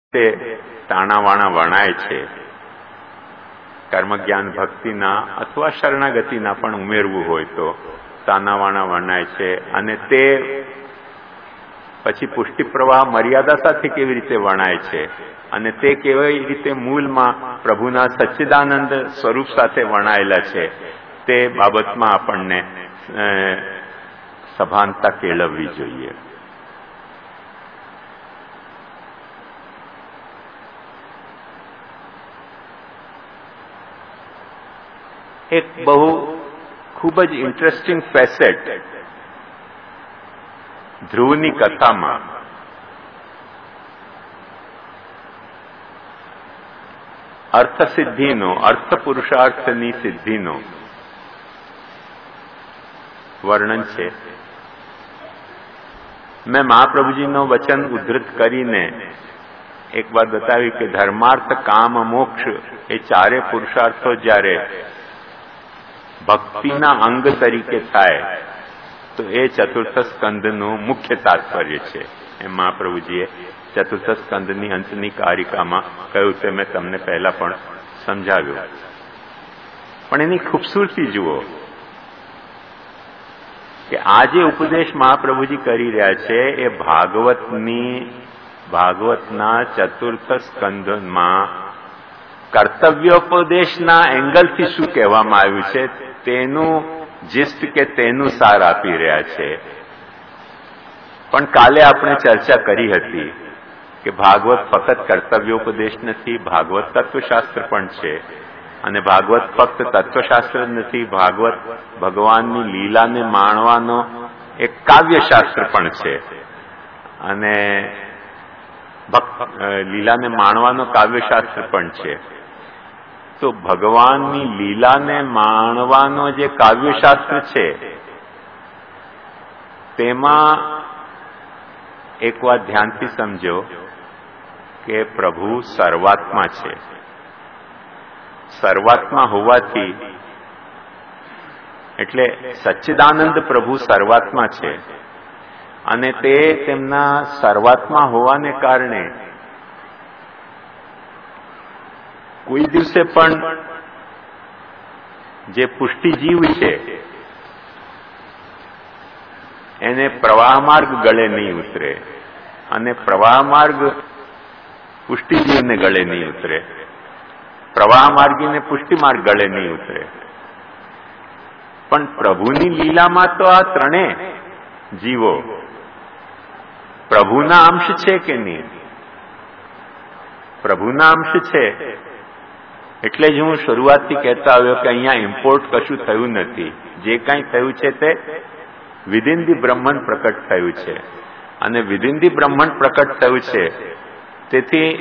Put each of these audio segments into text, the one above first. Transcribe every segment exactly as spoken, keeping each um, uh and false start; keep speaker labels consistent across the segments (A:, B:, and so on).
A: તે તાણાવાણા વણાય છે. કર્મ જ્ઞાન ભક્તિના અથવા શરણાગતિના પણ ઉમેરવું હોય તો તાણાવાણા વણાય છે. અને તે પછી પુષ્ટિ પ્રવાહ મર્યાદા સાથે કેવી રીતે વણાય છે અને તે કેવી રીતે મૂળમાં પ્રભુના સચ્ચિદાનંદ સ્વરૂપ સાથે વણાયેલા છે તે બાબતમાં આપણને સભાનતા કેળવવી જોઈએ. એક બહુ ખૂબ જ ઇન્ટરેસ્ટિંગ ફેસેટ ધ્રુવની કથામાં અર્થ સિદ્ધિનો અર્થ પુરુષાર્થની સિદ્ધિનો વર્ણન છે. મેં મહાપ્રભુજીનો વચન ઉદ્ધૃત કરીને એક વાત બતાવી કે ધર્માર્થ કામ મોક્ષ એ ચારે પુરુષાર્થો જ્યારે ભક્તિના અંગ તરીકે થાય તો એ ચતુર્થ સ્કંદનું મુખ્ય તાત્પર્ય છે. એમ મહાપ્રભુજીએ ચતુર્થ સ્કંદની અંતની કારિકામાં કહ્યું તે મેં તમને પહેલા પણ સમજાવ્યું. પણ એની ખૂબસૂરતી જુઓ કે આ જે ઉપદેશ મહાપ્રભુજી કરી રહ્યા છે એ ભાગવતની ભાગવતના ચતુર્થ સ્કંદમાં કર્તવ્યોપદેશના એંગલથી શું કહેવામાં આવ્યું છે તેનું જિસ્ટ કે તેનું સાર આપી રહ્યા છે. પણ કાલે આપણે ચર્ચા કરી હતી કે ભાગવત ફક્ત કર્તવ્યોપદેશ નથી, ભાગવત તત્વશાસ્ત્ર પણ છે. અને ભાગવત ફક્ત તત્વશાસ્ત્ર નથી, ભાગવત ભગવાનની લીલાને માણવાનો એક કાવ્યશાસ્ત્ર પણ છે. અને લીલાને માણવાનો કાવ્યશાસ્ત્ર પણ છે. તો ભગવાનની લીલાને માણવાનો જે કાવ્યશાસ્ત્ર છે તેમાં એક વાત ધ્યાનથી સમજો કે પ્રભુ સર્વાત્મા છે. સર્વાત્મા હોવાથી એટલે સચ્ચિદાનંદ પ્રભુ સર્વાત્મા છે અને તે તેમના સર્વાત્મા હોવાને કારણે કોઈ દિવસે પણ જે પુષ્ટિજીવ છે એને પ્રવાહ માર્ગ ગળે નહીં ઉતરે અને પ્રવાહ માર્ગ પુષ્ટિજીવને ગળે નહીં ઉતરે, પ્રવાહ માર્ગીને પુષ્ટિ માર્ગ ગળે નહીં ઉતરે. પણ પ્રભુની લીલામાં તો આ ત્રણે જીવો પ્રભુના અંશ છે કે નહીં? પ્રભુના અંશ છે. એટલે જ હું શરૂઆતથી કહેતા આવ્યો કે અહીંયા ઇમ્પોર્ટ કશું થયું નથી. જે કાંઈ થયું છે તે વિધિન ધી બ્રહ્માંડ પ્રકટ થયું છે. અને વિધિન ધી બ્રહ્માંડ પ્રકટ થયું છે તેથી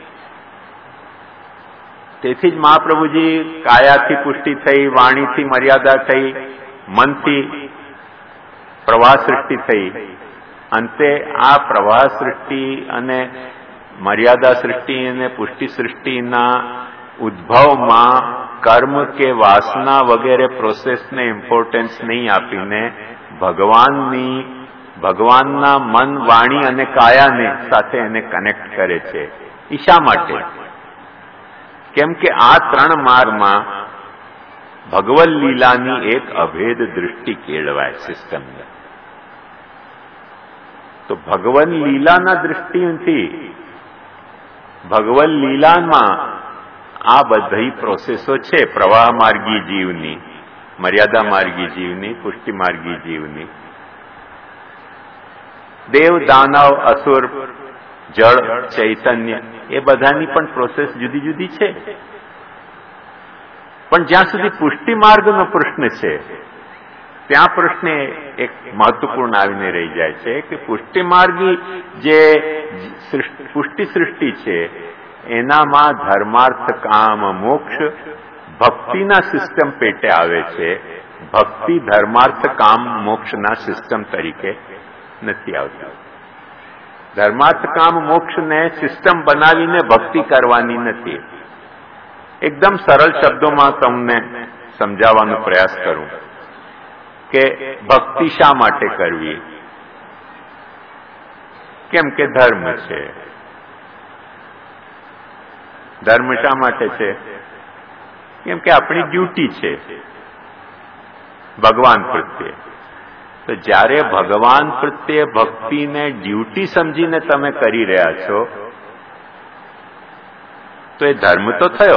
A: તેથી જ મહાપ્રભુજી કાયાથી પુષ્ટિ થઈ, વાણીથી મર્યાદા થઈ, મનથી પ્રવાહ સૃષ્ટિ થઈ. અંતે આ પ્રવાહ સૃષ્ટિ અને મર્યાદા સૃષ્ટિ અને પુષ્ટિ સૃષ્ટિના ઉદ્ભવમાં કર્મ કે વાસના વગેરે પ્રોસેસને ઇમ્પોર્ટન્સ નહીં આપીને ભગવાનની ભગવાનના મન, વાણી અને કાયાને સાથે એને કનેક્ટ કરે છે. એ શા માટે? કેમ કે આ ત્રણ માર્ગમાં ભગવદ લીલાની એક અભેદ દૃષ્ટિ કેળવાય સિસ્ટમને. તો ભગવદ લીલાના દૃષ્ટિથી ભગવદ લીલામાં આ બધી પ્રોસેસો છે પ્રવાહ માર્ગી જીવની, મર્યાદા માર્ગી જીવની, પુષ્ટિ માર્ગી જીવની. દેવ, દાનવ, અસુર, જળ, ચૈતન્ય એ બધાની પણ પ્રોસેસ જુદી જુદી છે. પણ જ્યાં સુધી પુષ્ટિ માર્ગનો પ્રશ્ન છે ત્યાં પ્રશ્ન એક મહત્વપૂર્ણ આવીને રહી જાય છે કે પુષ્ટિ માર્ગી જે પુષ્ટિ સૃષ્ટિ છે એનામાં ધર્માર્થ કામ મોક્ષ ભક્તિના સિસ્ટમ પેટે આવે છે. ભક્તિ ધર્માર્થ કામ મોક્ષના સિસ્ટમ તરીકે નથી આવતી. ધર્માર્થ કામ મોક્ષને સિસ્ટમ બનાવીને ભક્તિ કરવાની નથી. એકદમ સરળ શબ્દોમાં તમને સમજાવવાનો પ્રયાસ કરું કે ભક્તિ શા માટે કરવી? કેમ કે ધર્મ છે. ધર્મ શા માટે છે? કેમ કે આપણી ડ્યુટી છે ભગવાન પ્રત્યે. તો જ્યારે ભગવાન પ્રત્યે ભક્તિને ડ્યુટી સમજીને તમે કરી રહ્યા છો તો એ ધર્મ તો થયો.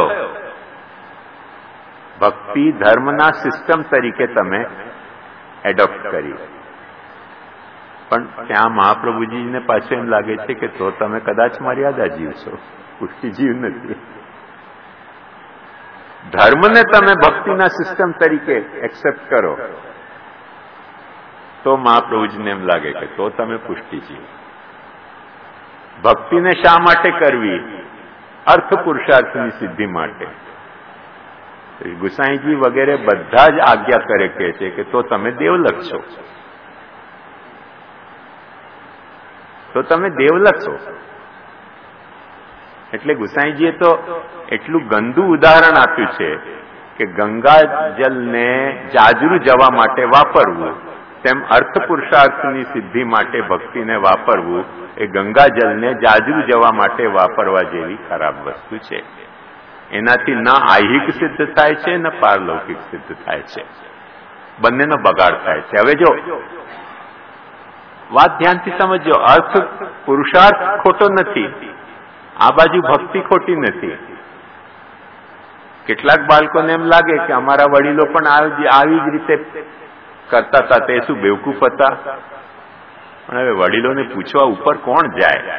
A: ભક્તિ ધર્મના સિસ્ટમ તરીકે તમે એડોપ્ટ કરી. પણ ત્યાં મહાપ્રભુજીને પાછું એમ લાગે છે કે તો તમે કદાચ મર્યાદા જીવ છો, પુષ્ટિ જીવ નથી. ધર્મને તમે ભક્તિના સિસ્ટમ તરીકે એક્સેપ્ટ કરો તો મહાપ્રભુજીને એમ લાગે કે તો તમે પુષ્ટિ જીવ. ભક્તિને શા માટે કરવી? અર્થ પુરુષાર્થની સિદ્ધિ માટે. ગુસાઈજી વગેરે બધા જ આજ્ઞા કરે કહે છે કે તો તમે દેવલક છો, તો તમે દેવલક છો. એટલે ગુસાઈજીએ તો એટલું ગંદુ ઉદાહરણ આપ્યું છે કે ગંગા જલને જાજરૂ જવા માટે વાપરવું, તેમ અર્થ પુરુષાર્થની સિદ્ધિ માટે ભક્તિને વાપરવું એ ગંગા જલને જાજરૂ જવા માટે વાપરવા જેવી ખરાબ વસ્તુ છે. એનાથી ન આહિક સિદ્ધ થાય છે ન પારલૌકિક સિદ્ધ થાય છે, બંનેનો બગાડ થાય છે. હવે જો વાત ધ્યાનથી સમજો, અર્થ પુરુષાર્થ ખોટો નથી, આ બાજુ ભક્તિ ખોટી નથી. કેટલાક બાળકોને એમ લાગે કે અમારા વડીલો પણ આવી જ રીતે કરતા હતા, તે શું બેવકૂફ હતા? પણ હવે વડીલોને પૂછવા ઉપર કોણ જાય?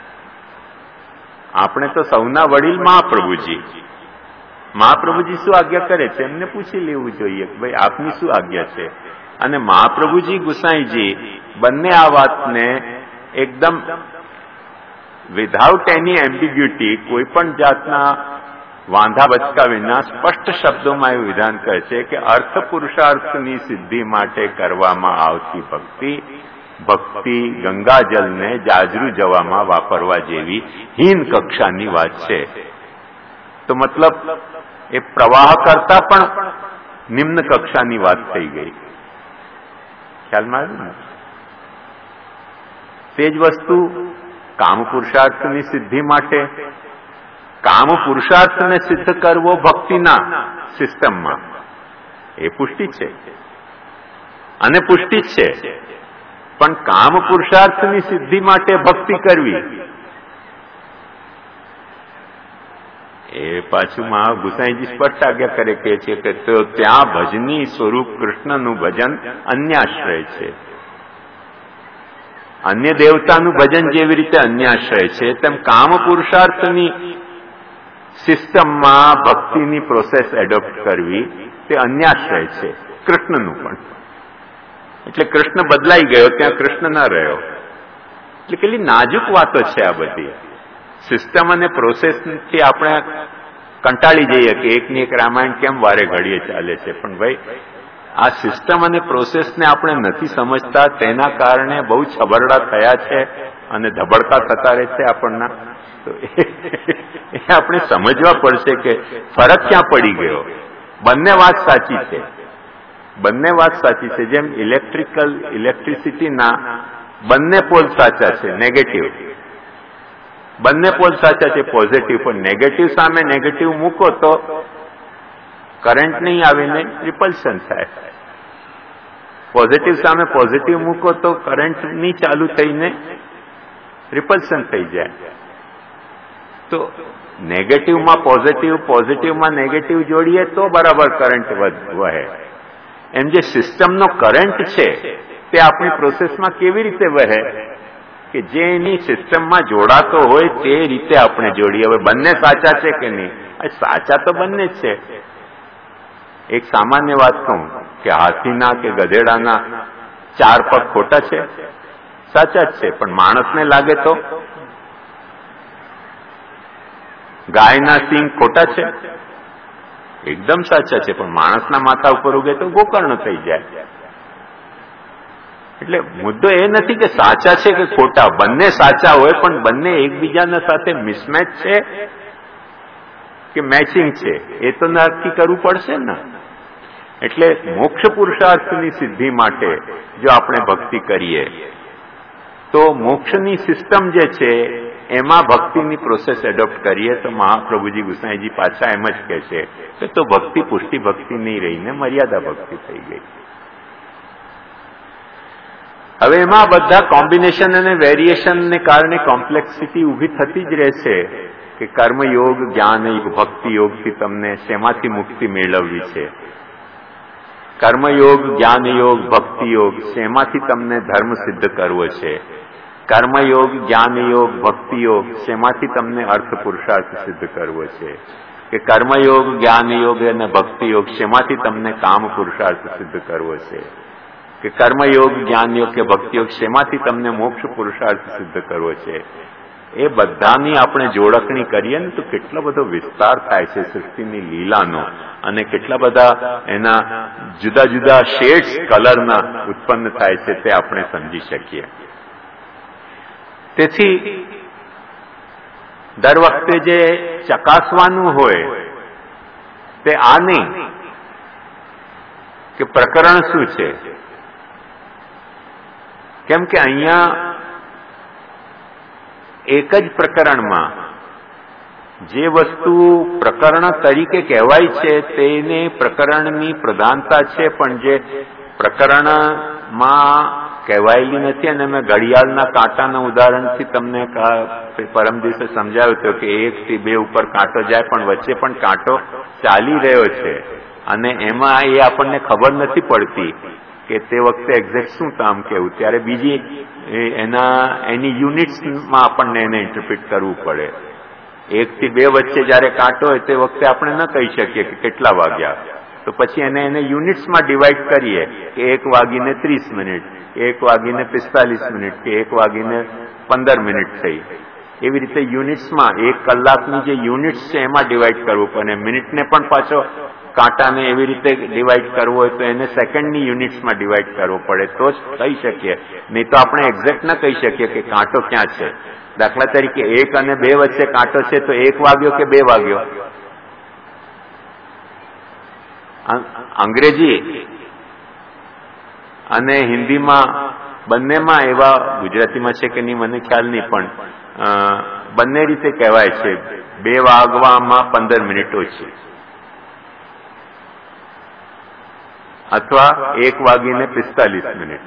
A: આપણે તો સૌના વડીલ મહાપ્રભુજી. મહાપ્રભુજી શું આજ્ઞા કરે છે એમને પૂછી લેવું જોઈએ કે ભાઈ આપની શું આજ્ઞા છે. અને મહાપ્રભુજી ગુસાઈજી બંને આ વાતને એકદમ વિધાઉટ એની એમ્બિગ્યુટી, કોઈ પણ જાતના વાંધા બચકા વિના સ્પષ્ટ શબ્દોમાં એવું વિધાન કરે છે કે અર્થ પુરુષાર્થની સિદ્ધિ માટે કરવામાં આવતી ભક્તિ ભક્તિ ગંગાજલને જાજરૂ જવામાં વાપરવા જેવી હીન કક્ષાની વાત છે. તો મતલબ એ પ્રવાહ કરતા પણ નિમ્ન કક્ષાની વાત થઈ ગઈ. ખ્યાલમાં આવ્યું ને? તે જ વસ્તુ કામ પુરુષાર્થની સિદ્ધિ માટે, કામ પુરુષાર્થને સિદ્ધ કરવો ભક્તિના સિસ્ટમમાં એ પુષ્ટિ છે અને પુષ્ટિ જ છે. પણ કામ પુરુષાર્થની સિદ્ધિ માટે ભક્તિ કરવી એ પાછું મહા ગુસાઈજી સ્પષ્ટ આજ્ઞા કરે કે છે કે તો ત્યાં ભજની સ્વરૂપ કૃષ્ણનું ભજન અન્યાશ્રય છે. અન્ય દેવતાનું ભજન જેવી રીતે અન્યાશ્રય છે, તેમ કામ પુરુષાર્થની સિસ્ટમમાં ભક્તિની પ્રોસેસ એડોપ્ટ કરવી તે અન્યાશ્રય છે કૃષ્ણનું પણ. એટલે કૃષ્ણ બદલાઈ ગયો, ત્યાં કૃષ્ણ ન રહ્યો. એટલે કેટલી નાજુક વાતો છે આ બધી. સિસ્ટમ અને પ્રોસેસથી આપણે કંટાળી જઈએ કે એકની એક રામાયણ કેમ વારે ઘડીએ ચાલે છે. પણ ભાઈ આ સિસ્ટમ અને પ્રોસેસને આપણે નથી સમજતા, તેના કારણે બહુ છબરડા થયા છે અને ધબડકા થતા રહે છે આપણના. તો એ આપણે સમજવા પડશે કે ફરક ક્યાં પડી ગયો. બંને વાત સાચી છે, બંને વાત સાચી છે. જેમ ઇલેક્ટ્રિકલ ઇલેક્ટ્રિસિટીના બંને પોલ સાચા છે, નેગેટિવ બંને પોલ સાચા છે, પોઝિટિવ. પણ નેગેટિવ સામે નેગેટિવ મૂકો તો કરંટ નહીં આવીને રિપલ્શન થાય. પોઝિટિવ સામે પોઝિટિવ મૂકો તો કરંટ નહીં ચાલુ થઈને રિપલ્શન થઈ જાય. તો નેગેટિવમાં પોઝિટિવ, પોઝિટિવમાં નેગેટિવ જોડીએ તો બરાબર કરંટ વહે. એમ જે સિસ્ટમનો કરંટ છે તે આપણી પ્રોસેસમાં કેવી રીતે વહે કે જે એની સિસ્ટમમાં જોડાતો હોય તે રીતે આપણે જોડીએ. હવે બંને સાચા છે કે નહીં? સાચા તો બંને જ છે. એક સામાન્ય વાત કહું કે હાથીના કે ગધેડાના ચાર પગ ખોટા છે? સાચા જ છે. પણ માણસને લાગે તો ગાયના સિંગ ખોટા છે? એકદમ સાચા છે. પણ માણસના માથા ઉપર ઉગે તો ગોકર્ણ થઈ જાય. એટલે મુદ્દો એ નથી કે સાચા છે કે ખોટા, બંને સાચા હોય પણ બંને એકબીજાના સાથે મિસમેચ છે કે મેચિંગ છે એ તો નક્કી કરવું પડશે ને. એટલે મોક્ષ પુરુષાર્થની સિદ્ધિ માટે જો આપણે ભક્તિ કરીએ તો મોક્ષની સિસ્ટમ જે છે એમાં ભક્તિની પ્રોસેસ એડોપ્ટ કરીએ તો મહાપ્રભુજી ગુસાઈજી પાછા એમ જ કહે છે કે તો ભક્તિ પુષ્ટિ ભક્તિ નહીં રહીને મર્યાદા ભક્તિ થઈ ગઈ. હવે એમાં બધા કોમ્બિનેશન અને વેરિએશનને કારણે કોમ્પ્લેક્સિટી ઊભી થતી જ રહેશે કે કર્મયોગ, જ્ઞાનયોગ, ભક્તિ યોગથી તમને શેમાંથી મુક્તિ મેળવવી છે. કર્મયોગ, જ્ઞાનયોગ, ભક્તિ યોગ શેમાંથી તમને ધર્મ સિદ્ધ કરવો છે. કર્મયોગ, જ્ઞાનયોગ, ભક્તિ યોગ શેમાંથી તમને અર્થ પુરુષાર્થ સિદ્ધ કરવો છે. કે કર્મયોગ, જ્ઞાનયોગ અને ભક્તિ યોગ શેમાંથી તમને કામ પુરુષાર્થ સિદ્ધ કરવો છે. કે કર્મયોગ, જ્ઞાનયોગ કે ભક્તિ યોગ શેમાંથી તમને મોક્ષ પુરુષાર્થ સિદ્ધ કરવો છે. એ બધાની આપણે જોડકણી કરીએ ને તો કેટલો બધો વિસ્તાર થાય છે સૃષ્ટિની લીલાનો, અને કેટલા બધા એના જુદા જુદા શેડ્સ કલરના ઉત્પન્ન થાય છે તે આપણે સમજી શકીએ. તેથી દર વખતે જે ચકાસવાનું હોય તે આ નહીં કે પ્રકરણ શું છે, કેમ કે અહીંયા એક જ પ્રકરણમાં જે વસ્તુ પ્રકરણ તરીકે કહેવાય છે તેને પ્રકરણની પ્રધાનતા છે, પણ જે પ્રકરણમાં કહેવાયેલી નથી. અને મેં ઘડિયાળના કાંટાના ઉદાહરણથી તમને પરમ દિવસે સમજાવ્યું હતું કે એક થી બે ઉપર કાંટો જાય પણ વચ્ચે પણ કાંટો ચાલી રહ્યો છે, અને એમાં એ આપણને ખબર નથી પડતી કે તે વખતે એક્ઝેક્ટ શું કામ કેવું. ત્યારે બીજી એના એની યુનિટ્સમાં આપણને એને ઇન્ટરપ્રિટ કરવું પડે. એક થી બે વચ્ચે જયારે કાંટો હોય તે વખતે આપણે ન કહી શકીએ કે કેટલા વાગ્યા, તો પછી એને એને યુનિટ્સમાં ડિવાઈડ કરીએ કે એક વાગીને ત્રીસ મિનિટ, એક વાગીને પિસ્તાલીસ મિનિટ કે એક વાગીને પંદર મિનિટ થઈ. એવી રીતે યુનિટ્સમાં એક કલાકની જે યુનિટ્સ છે એમાં ડિવાઈડ કરવું પડે. મિનિટને પણ પાછો કાંટાને એવી રીતે ડિવાઈડ કરવો હોય તો એને સેકન્ડની યુનિટ્સમાં ડિવાઈડ કરવો પડે તો જ કહી શકીએ, નહીં તો આપણે એક્ઝેક્ટ ન કહી શકીએ કે કાંટો ક્યાં છે. દાખલા તરીકે એક અને બે વચ્ચે કાંટો છે તો એક વાગ્યો કે બે વાગ્યો. અંગ્રેજી અને હિન્દીમાં બંનેમાં એવા, ગુજરાતીમાં છે કે નહીં મને ખ્યાલ નહીં, પણ બંને રીતે કહેવાય છે બે વાગવામાં પંદર મિનિટ ઓછી, અથવા એક વાગીને પિસ્તાલીસ મિનિટ.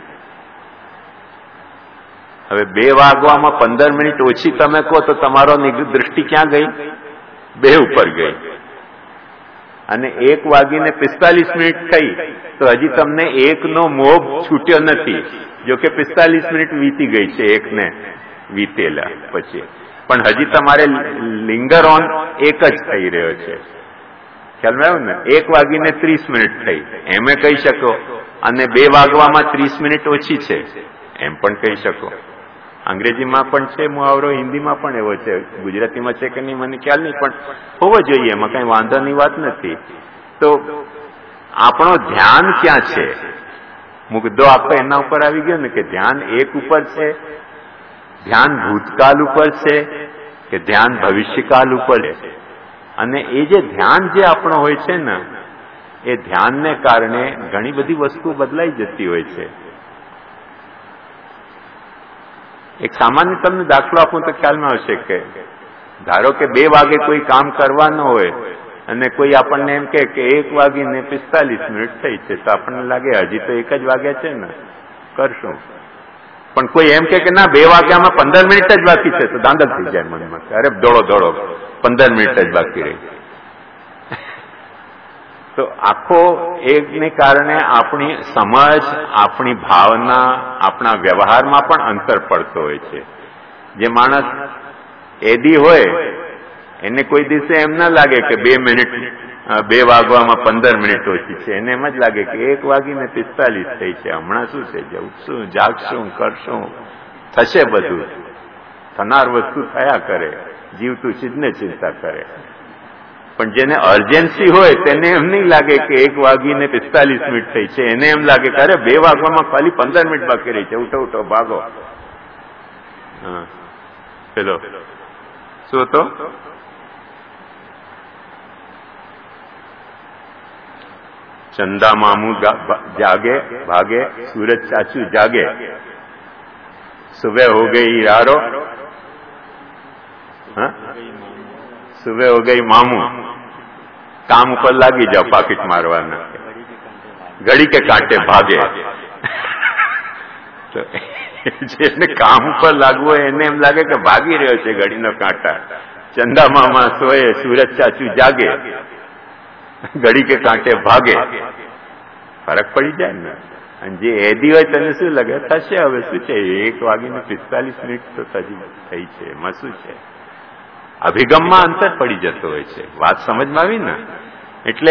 A: હવે બે વાગવામાં પંદર મિનિટ ઓછી તમે કહો તો તમારો દૃષ્ટિ ક્યાં ગઈ? બે ઉપર ગઈ. અને એક વાગીને પિસ્તાલીસ મિનિટ થઈ તો હજી તમને એકનો મોહ છૂટ્યો નથી, જો કે પિસ્તાલીસ મિનિટ વીતી ગઈ છે એકને વીતેલા પછી, પણ હજી તમારે લિંગર ઓન એક જ થઈ રહ્યો છે. ખ્યાલ આવ્યું ને? એક વાગીને ત્રીસ મિનિટ થઈ એમ કહી શકો, અને બે વાગવામાં ત્રીસ મિનિટ ઓછી છે એમ પણ કહી શકો. અંગ્રેજીમાં પણ છે મુહાવરો, હિન્દીમાં પણ એવો છે, ગુજરાતીમાં છે કે નહીં મને ખ્યાલ નહીં, પણ હોવો જોઈએ, એમાં કઈ વાંધોની વાત નથી. તો આપણો ધ્યાન ક્યાં છે? મુદ્દો આખો એના ઉપર આવી ગયો ને કે ધ્યાન એક ઉપર છે, ધ્યાન ભૂતકાળ ઉપર છે કે ધ્યાન ભવિષ્યકાળ ઉપર છે. અને એ જે ધ્યાન જે આપણો હોય છે ને, એ ધ્યાનને કારણે ઘણી બધી વસ્તુ બદલાઈ જતી હોય છે. એક સામાન્ય તમને દાખલો આપું તો ખ્યાલમાં આવશે કે ધારો કે બે વાગે કોઈ કામ કરવાનું હોય અને કોઈ આપણને એમ કે એક વાગીને પિસ્તાલીસ મિનિટ થઈ છે, તો આપણને લાગે હજી તો એક જ વાગ્યા છે ને, કરશું. પણ કોઈ એમ કે ના બે વાગ્યામાં પંદર મિનિટ જ બાકી છે તો દાંડલ થઈ જાય મનમાં, અરે દોડો દોડો પંદર મિનિટ જ બાકી રહી. તો આખો એકને કારણે આપણી સમજ, આપણી ભાવના, આપણા વ્યવહારમાં પણ અંતર પડતો હોય છે. જે માણસ એદી હોય એને કોઈ દિવસે એમ ના લાગે કે બે મિનિટ બે વાગવામાં પંદર મિનિટ ઓછી છે, એને એમ જ લાગે કે એક વાગીને પિસ્તાલીસ થઈ છે, હમણાં શું છે, જવું જાગશું, કરશું, થશે, બધું થનાર વસ્તુ થયા કરે, જીવતું ચીજને ચિંતા કરે. પણ જેને અર્જન્સી હોય તેને એમ નહીં લાગે કે એક વાગીને પિસ્તાલીસ મિનિટ થઈ છે, એને એમ લાગે કે અરે બે વાગવામાં ખાલી પંદર મિનિટ બાકી રહી છે, ઉઠો ઉઠો ભાગો. હા, પેલો શું તો ચંદા મામુ જાગે ભાગે, સૂરજ ચાચુ જાગે, સુબહ હો ગઈ રારો, હા, સુબહ હો ગઈ મામું, કામ ઉપર લાગી જાઓ પાકીટ મારવાના, ઘડી કે કાંટે ભાગે. તો જેને કામ ઉપર લાગવું હોય એને એમ લાગે કે ભાગી રહ્યો છે ઘડીનો કાંટા. ચંદા મામા સોએ, સુરજ ચાચુ જાગે, ઘડી કે કાંટે ભાગે. ફરક પડી જાય ને. અને જે એદી હોય તને શું લાગે થશે હવે શું છે, એક વાગીને પિસ્તાલીસ મિનિટ તો હજી થઈ છે, એમાં શું છે. અભિગમમાં અંતર પડી જતો હોય છે. વાત સમજમાં આવી ને. એટલે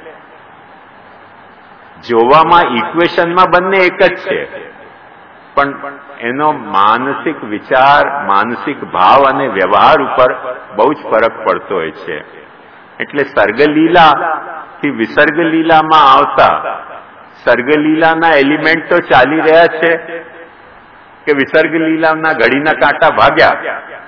A: જોવામાં ઇક્વેશનમાં બંને એક જ છે, પણ એનો માનસિક વિચાર, માનસિક ભાવ અને વ્યવહાર ઉપર બહુ જ ફરક પડતો હોય છે. એટલે સર્ગલીલા થી વિસર્ગ લીલામાં આવતા સર્ગલીલાના એલિમેન્ટ તો ચાલી રહ્યા છે કે વિસર્ગ લીલાના ઘડીના કાંટા ભાગ્યા,